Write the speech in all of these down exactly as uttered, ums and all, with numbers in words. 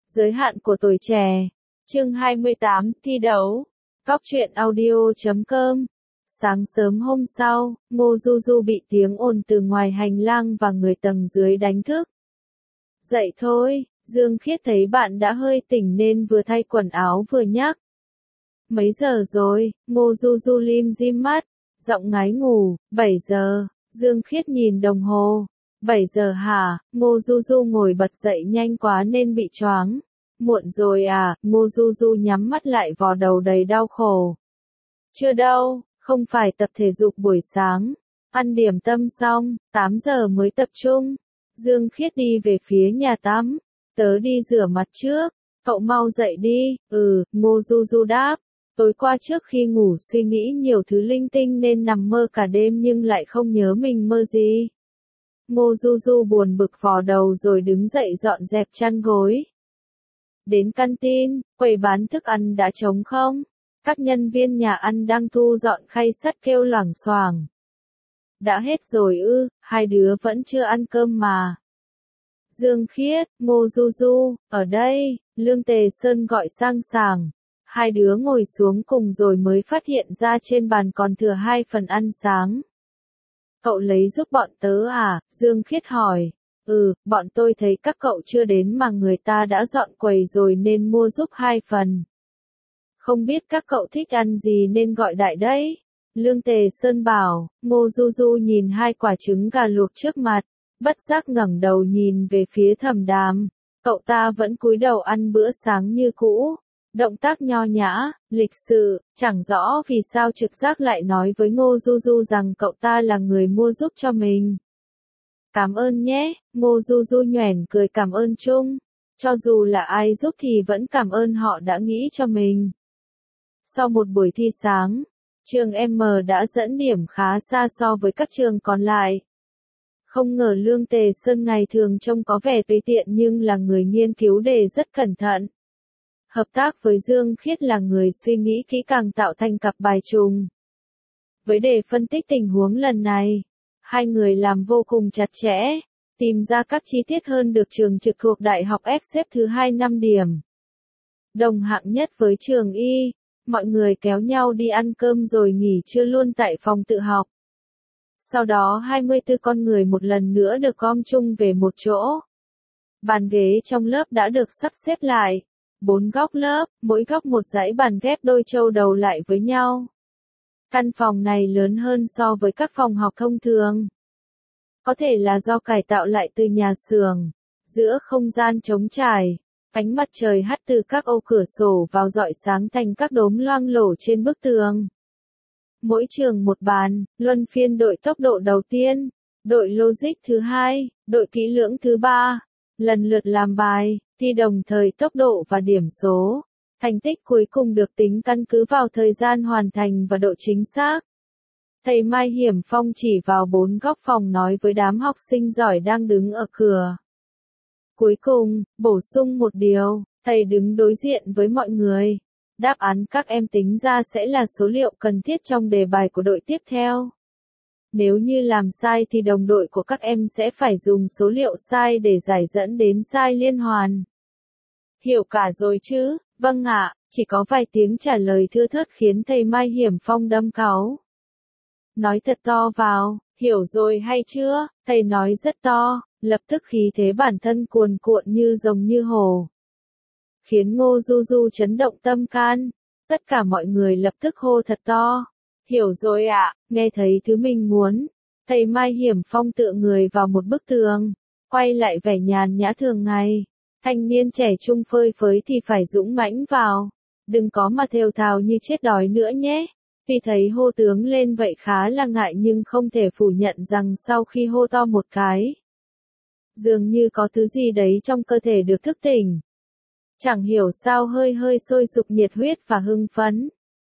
Giới hạn của tuổi trẻ. Chương hai mươi tám, thi đấu. Cóc truyện audio chấm com. Sáng sớm hôm sau, Ngô Du Du bị tiếng ồn từ ngoài hành lang và người tầng dưới đánh thức. Dậy thôi, Dương Khiết thấy bạn đã hơi tỉnh nên vừa thay quần áo vừa nhắc. Mấy giờ rồi? Ngô Du Du lim dim mắt, giọng ngái ngủ. Bảy giờ. Dương Khiết nhìn đồng hồ. Bảy giờ hả? Ngô Du Du ngồi bật dậy nhanh quá nên bị choáng. Muộn rồi à? Ngô Du Du nhắm mắt lại vò đầu đầy đau khổ. Chưa đâu, không phải tập thể dục buổi sáng. Ăn điểm tâm xong, tám giờ mới tập trung. Dương Khiết đi về phía nhà tắm. Tớ đi rửa mặt trước. Cậu mau dậy đi. Ừ, Ngô Du Du đáp. Tối qua trước khi ngủ suy nghĩ nhiều thứ linh tinh nên nằm mơ cả đêm nhưng lại không nhớ mình mơ gì. Ngô Du Du buồn bực vò đầu rồi đứng dậy dọn dẹp chăn gối. Đến canteen, quầy bán thức ăn đã trống không? Các nhân viên nhà ăn đang thu dọn khay sắt kêu loảng xoảng. Đã hết rồi ư, hai đứa vẫn chưa ăn cơm mà. Dương Khiết, Ngô Du Du, ở đây, Lương Tề Sơn gọi sang sàng. Hai đứa ngồi xuống cùng rồi mới phát hiện ra trên bàn còn thừa hai phần ăn sáng. Cậu lấy giúp bọn tớ à? Dương Khiết hỏi. Ừ, bọn tôi thấy các cậu chưa đến mà người ta đã dọn quầy rồi nên mua giúp hai phần. Không biết các cậu thích ăn gì nên gọi đại đấy. Lương Tề Sơn bảo. Ngô Du Du nhìn hai quả trứng gà luộc trước mặt, bất giác ngẩng đầu nhìn về phía Thẩm Đàm. Cậu ta vẫn cúi đầu ăn bữa sáng như cũ. Động tác nho nhã, lịch sự, chẳng rõ vì sao trực giác lại nói với Ngô Du Du rằng cậu ta là người mua giúp cho mình. Cảm ơn nhé, Ngô Du Du nhoẻn cười cảm ơn chung. Cho dù là ai giúp thì vẫn cảm ơn họ đã nghĩ cho mình. Sau một buổi thi sáng, trường M đã dẫn điểm khá xa so với các trường còn lại. Không ngờ Lương Tề Sơn ngày thường trông có vẻ tùy tiện nhưng là người nghiên cứu đề rất cẩn thận. Hợp tác với Dương Khiết là người suy nghĩ kỹ càng tạo thành cặp bài trùng. Với đề phân tích tình huống lần này, hai người làm vô cùng chặt chẽ, tìm ra các chi tiết hơn được trường trực thuộc Đại học F xếp thứ hai năm điểm. Đồng hạng nhất với trường Y, mọi người kéo nhau đi ăn cơm rồi nghỉ trưa luôn tại phòng tự học. Sau đó hai mươi tư con người một lần nữa được gom chung về một chỗ. Bàn ghế trong lớp đã được sắp xếp lại. Bốn góc lớp, mỗi góc một dãy bàn ghép đôi châu đầu lại với nhau. Căn phòng này lớn hơn so với các phòng học thông thường. Có thể là do cải tạo lại từ nhà xưởng. Giữa không gian trống trải, ánh mặt trời hắt từ các ô cửa sổ vào rọi sáng thành các đốm loang lổ trên bức tường. Mỗi trường một bàn, luân phiên đội tốc độ đầu tiên, đội logic thứ hai, đội kỹ lưỡng thứ ba, lần lượt làm bài, thi đồng thời tốc độ và điểm số. Thành tích cuối cùng được tính căn cứ vào thời gian hoàn thành và độ chính xác. Thầy Mai Hiểm Phong chỉ vào bốn góc phòng nói với đám học sinh giỏi đang đứng ở cửa. Cuối cùng, bổ sung một điều, thầy đứng đối diện với mọi người. Đáp án các em tính ra sẽ là số liệu cần thiết trong đề bài của đội tiếp theo. Nếu như làm sai thì đồng đội của các em sẽ phải dùng số liệu sai để giải dẫn đến sai liên hoàn. Hiểu cả rồi chứ? Vâng ạ, chỉ có vài tiếng trả lời thưa thớt khiến thầy Mai Hiểm Phong đâm cáu. Nói thật to vào, hiểu rồi hay chưa? Thầy nói rất to, lập tức khí thế bản thân cuồn cuộn như rồng như hổ. Khiến Ngô Du Du chấn động tâm can. Tất cả mọi người lập tức hô thật to. Hiểu rồi ạ, nghe thấy thứ mình muốn. Thầy Mai Hiểm Phong tựa người vào một bức tường, quay lại vẻ nhàn nhã thường ngày. Thanh niên trẻ trung phơi phới thì phải dũng mãnh vào. Đừng có mà thều thào như chết đói nữa nhé. Vì thấy hô tướng lên vậy khá là ngại nhưng không thể phủ nhận rằng sau khi hô to một cái, dường như có thứ gì đấy trong cơ thể được thức tỉnh. Chẳng hiểu sao hơi hơi sôi sục nhiệt huyết và hưng phấn.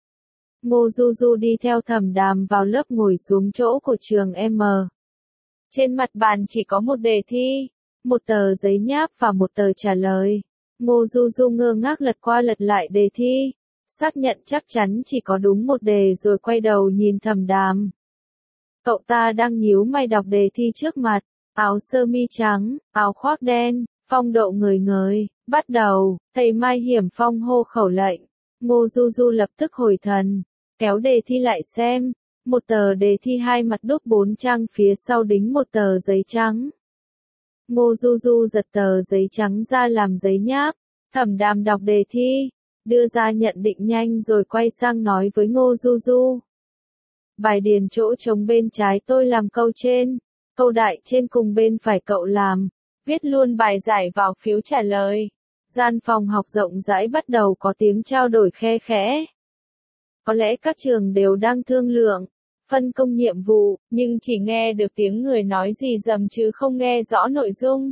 Ngô Du Du đi theo Thẩm Đàm vào lớp ngồi xuống chỗ của trường M. Trên mặt bàn chỉ có một đề thi, một tờ giấy nháp và một tờ trả lời. Ngô Du Du ngơ ngác lật qua lật lại đề thi, xác nhận chắc chắn chỉ có đúng một đề rồi quay đầu nhìn Thẩm Đàm. Cậu ta đang nhíu mày đọc đề thi trước mặt, áo sơ mi trắng, áo khoác đen, Phong Độ ngời ngời, bắt đầu, thầy Mai Hiểm Phong hô khẩu lệnh. Ngô Du Du lập tức hồi thần, kéo đề thi lại xem. Một tờ đề thi hai mặt đúc bốn trang phía sau đính một tờ giấy trắng. Ngô Du Du giật tờ giấy trắng ra làm giấy nháp. Thẩm Đàm đọc đề thi, đưa ra nhận định nhanh rồi quay sang nói với Ngô Du Du. Bài điền chỗ trống bên trái tôi làm câu trên, câu đại trên cùng bên phải cậu làm. Viết luôn bài giải vào phiếu trả lời. Gian phòng học rộng rãi bắt đầu có tiếng trao đổi khe khẽ. Có lẽ các trường đều đang thương lượng, phân công nhiệm vụ, nhưng chỉ nghe được tiếng người nói gì rầm chứ không nghe rõ nội dung.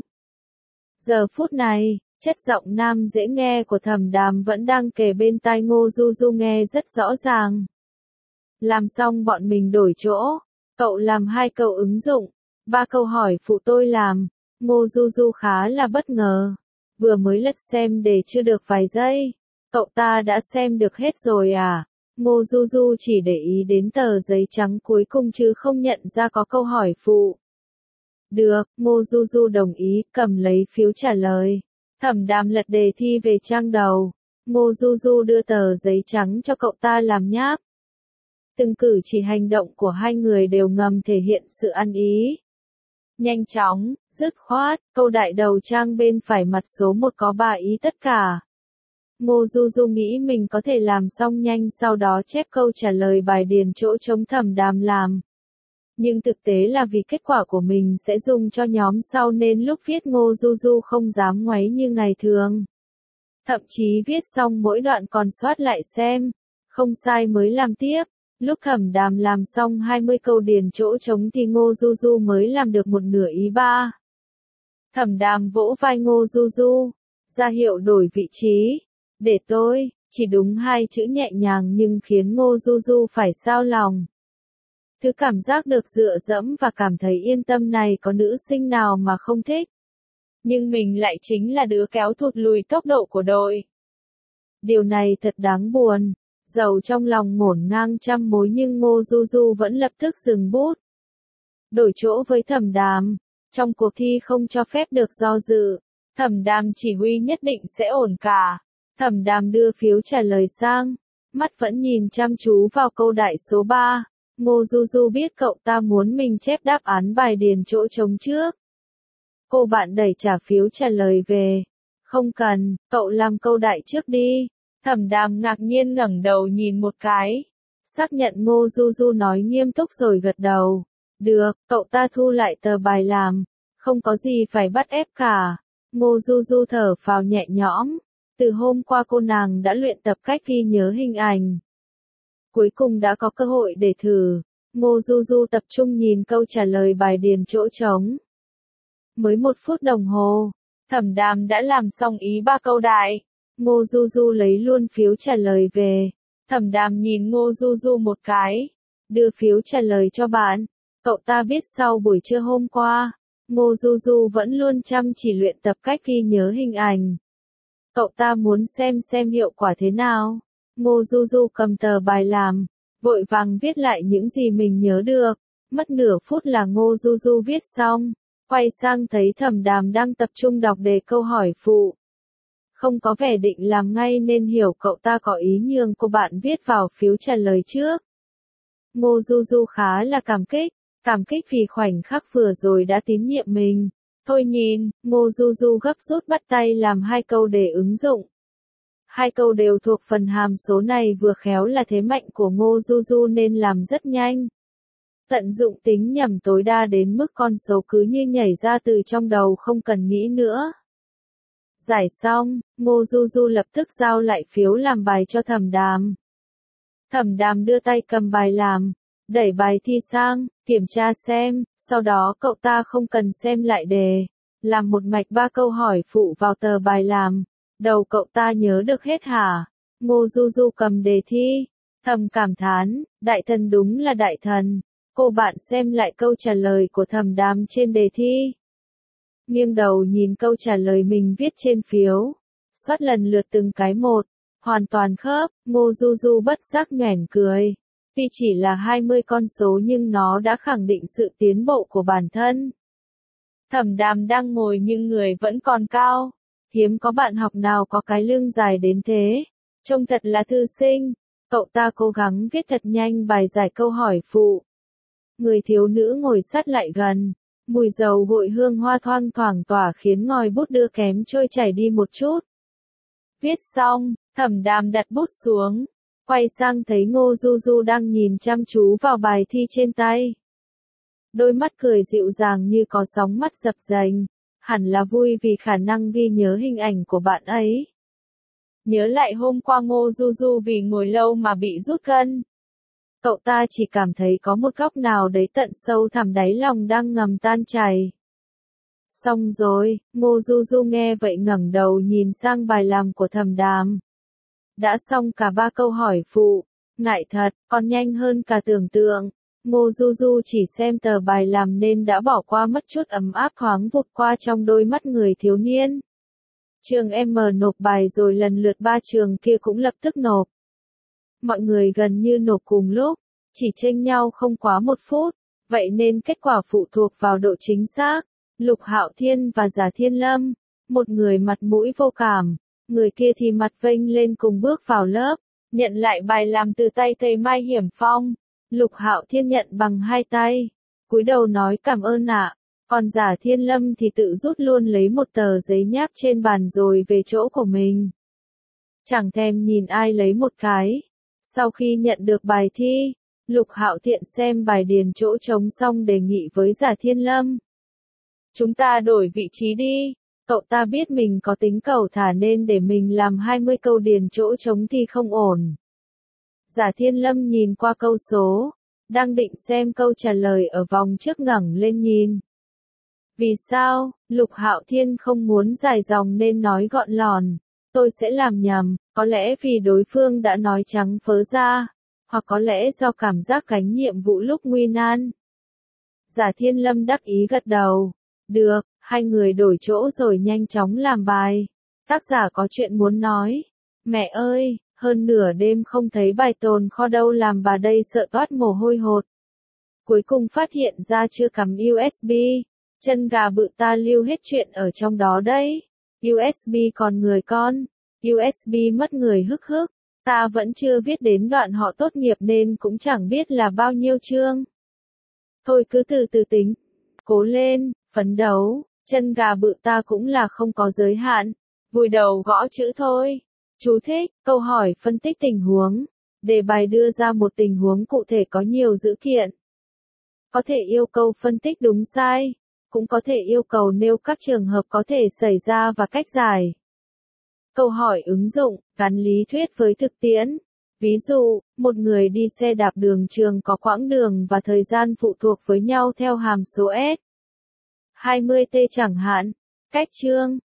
Giờ phút này, chất giọng nam dễ nghe của Thẩm Đàm vẫn đang kề bên tai Ngô Du Du nghe rất rõ ràng. Làm xong bọn mình đổi chỗ, cậu làm hai câu ứng dụng, ba câu hỏi phụ tôi làm. Ngô Du Du khá là bất ngờ, vừa mới lật xem đề chưa được vài giây, cậu ta đã xem được hết rồi à? Ngô Du Du chỉ để ý đến tờ giấy trắng cuối cùng chứ không nhận ra có câu hỏi phụ. Được, Ngô Du Du đồng ý, cầm lấy phiếu trả lời. Thẩm Đàm lật đề thi về trang đầu. Ngô Du Du đưa tờ giấy trắng cho cậu ta làm nháp. Từng cử chỉ hành động của hai người đều ngầm thể hiện sự ăn ý. Nhanh chóng, dứt khoát, câu đại đầu trang bên phải mặt số một có ba ý tất cả. Ngô Du Du nghĩ mình có thể làm xong nhanh sau đó chép câu trả lời bài điền chỗ trống Thẩm Đàm làm. Nhưng thực tế là vì kết quả của mình sẽ dùng cho nhóm sau nên lúc viết Ngô Du Du không dám ngoáy như ngày thường. Thậm chí viết xong mỗi đoạn còn soát lại xem, không sai mới làm tiếp. Lúc Thẩm Đàm làm xong hai mươi câu điền chỗ trống thì Ngô Du Du mới làm được một nửa ý ba. Thẩm Đàm vỗ vai Ngô Du Du, ra hiệu đổi vị trí. Để tôi, chỉ đúng hai chữ nhẹ nhàng nhưng khiến Ngô Du Du phải xao lòng. Thứ cảm giác được dựa dẫm và cảm thấy yên tâm này có nữ sinh nào mà không thích. Nhưng mình lại chính là đứa kéo thụt lùi tốc độ của đội. Điều này thật đáng buồn. Dầu trong lòng ngổn ngang trăm mối nhưng Ngô Du Du vẫn lập tức dừng bút. Đổi chỗ với Thẩm Đàm. Trong cuộc thi không cho phép được do dự. Thẩm Đàm chỉ huy nhất định sẽ ổn cả. Thẩm Đàm đưa phiếu trả lời sang. Mắt vẫn nhìn chăm chú vào câu đại số ba. Ngô Du Du biết cậu ta muốn mình chép đáp án bài điền chỗ trống trước. Cô bạn đẩy trả phiếu trả lời về. Không cần, cậu làm câu đại trước đi. Thẩm Đàm ngạc nhiên ngẩng đầu nhìn một cái. Xác nhận Ngô Du Du nói nghiêm túc rồi gật đầu. Được, cậu ta thu lại tờ bài làm. Không có gì phải bắt ép cả. Ngô Du Du thở phào nhẹ nhõm. Từ hôm qua cô nàng đã luyện tập cách ghi nhớ hình ảnh. Cuối cùng đã có cơ hội để thử. Ngô Du Du tập trung nhìn câu trả lời bài điền chỗ trống. Mới một phút đồng hồ, Thẩm Đàm đã làm xong ý ba câu đại. Ngô Du Du lấy luôn phiếu trả lời về. Thẩm Đàm nhìn Ngô Du Du một cái. Đưa phiếu trả lời cho bạn. Cậu ta biết sau buổi trưa hôm qua, Ngô Du Du vẫn luôn chăm chỉ luyện tập cách ghi nhớ hình ảnh. Cậu ta muốn xem xem hiệu quả thế nào. Ngô Du Du cầm tờ bài làm, vội vàng viết lại những gì mình nhớ được. Mất nửa phút là Ngô Du Du viết xong. Quay sang thấy Thẩm Đàm đang tập trung đọc đề câu hỏi phụ. Không có vẻ định làm ngay nên hiểu cậu ta có ý nhường cô bạn viết vào phiếu trả lời trước. Ngô Du Du khá là cảm kích, cảm kích vì khoảnh khắc vừa rồi đã tín nhiệm mình. Thôi nhìn, Ngô Du Du gấp rút bắt tay làm hai câu để ứng dụng. Hai câu đều thuộc phần hàm số này vừa khéo là thế mạnh của Ngô Du Du nên làm rất nhanh. Tận dụng tính nhầm tối đa đến mức con số cứ như nhảy ra từ trong đầu không cần nghĩ nữa. Giải xong, Ngô Du Du lập tức giao lại phiếu làm bài cho Thẩm Đàm. Thẩm Đàm đưa tay cầm bài làm, đẩy bài thi sang, kiểm tra xem, sau đó cậu ta không cần xem lại đề, làm một mạch ba câu hỏi phụ vào tờ bài làm. Đầu cậu ta nhớ được hết hả? Ngô Du Du cầm đề thi, thầm cảm thán, đại thần đúng là đại thần. Cô bạn xem lại câu trả lời của Thẩm Đàm trên đề thi. Nghiêng đầu nhìn câu trả lời mình viết trên phiếu. Soát lần lượt từng cái một. Hoàn toàn khớp, Ngô Du Du bất giác nhoẻn cười. Tuy chỉ là hai mươi con số nhưng nó đã khẳng định sự tiến bộ của bản thân. Thẩm Đàm đang ngồi nhưng người vẫn còn cao. Hiếm có bạn học nào có cái lưng dài đến thế. Trông thật là thư sinh. Cậu ta cố gắng viết thật nhanh bài giải câu hỏi phụ. Người thiếu nữ ngồi sát lại gần. Mùi dầu gội hương hoa thoang thoảng tỏa khiến ngòi bút đưa kém trôi chảy đi một chút. Viết xong, Thẩm Đàm đặt bút xuống. Quay sang thấy Ngô Du Du đang nhìn chăm chú vào bài thi trên tay. Đôi mắt cười dịu dàng như có sóng mắt dập dềnh. Hẳn là vui vì khả năng ghi nhớ hình ảnh của bạn ấy. Nhớ lại hôm qua Ngô Du Du vì ngồi lâu mà bị rút cân. Cậu ta chỉ cảm thấy có một góc nào đấy tận sâu thẳm đáy lòng đang ngầm tan chảy. Xong rồi, Ngô Du Du nghe vậy ngẩng đầu nhìn sang bài làm của Thẩm Đàm. Đã xong cả ba câu hỏi phụ. Ngại thật, còn nhanh hơn cả tưởng tượng. Ngô Du Du chỉ xem tờ bài làm nên đã bỏ qua mất chút ấm áp thoáng vụt qua trong đôi mắt người thiếu niên. Trường M nộp bài rồi lần lượt ba trường kia cũng lập tức nộp. Mọi người gần như nộp cùng lúc, chỉ chênh nhau không quá một phút, vậy nên kết quả phụ thuộc vào độ chính xác. Lục Hạo Thiên và Giả Thiên Lâm, một người mặt mũi vô cảm, người kia thì mặt vênh lên cùng bước vào lớp, nhận lại bài làm từ tay thầy Mai Hiểm Phong. Lục Hạo Thiên nhận bằng hai tay, cúi đầu nói cảm ơn ạ, còn Giả Thiên Lâm thì tự rút luôn lấy một tờ giấy nháp trên bàn rồi về chỗ của mình. Chẳng thèm nhìn ai lấy một cái. Sau khi nhận được bài thi, Lục Hạo Thiên xem bài điền chỗ trống xong đề nghị với Giả Thiên Lâm. Chúng ta đổi vị trí đi. Cậu ta biết mình có tính cầu thả nên để mình làm hai mươi câu điền chỗ trống thì không ổn. Giả Thiên Lâm nhìn qua câu số, đang định xem câu trả lời ở vòng trước ngẩng lên nhìn. Vì sao? Lục Hạo Thiên không muốn dài dòng nên nói gọn lòn. Tôi sẽ làm nhầm, có lẽ vì đối phương đã nói trắng phớ ra, hoặc có lẽ do cảm giác gánh nhiệm vụ lúc nguy nan. Giả Thiên Lâm đắc ý gật đầu. Được, hai người đổi chỗ rồi nhanh chóng làm bài. Tác giả có chuyện muốn nói. Mẹ ơi, hơn nửa đêm không thấy bài tồn kho đâu làm bà đây sợ toát mồ hôi hột. Cuối cùng phát hiện ra chưa cắm u ét bê. Chân gà bự ta lưu hết chuyện ở trong đó đấy. u ét bê còn người con. u ét bê mất người hức hức. Ta vẫn chưa viết đến đoạn họ tốt nghiệp nên cũng chẳng biết là bao nhiêu chương. Thôi cứ từ từ tính. Cố lên, phấn đấu. Chân gà bự ta cũng là không có giới hạn. Vùi đầu gõ chữ thôi. Chú thích, câu hỏi phân tích tình huống. Đề bài đưa ra một tình huống cụ thể có nhiều dữ kiện. Có thể yêu cầu phân tích đúng sai. Cũng có thể yêu cầu nêu các trường hợp có thể xảy ra và cách giải. Câu hỏi ứng dụng, gắn lý thuyết với thực tiễn. Ví dụ, một người đi xe đạp đường trường có quãng đường và thời gian phụ thuộc với nhau theo hàm số S. hai mươi t chẳng hạn. Cách chương,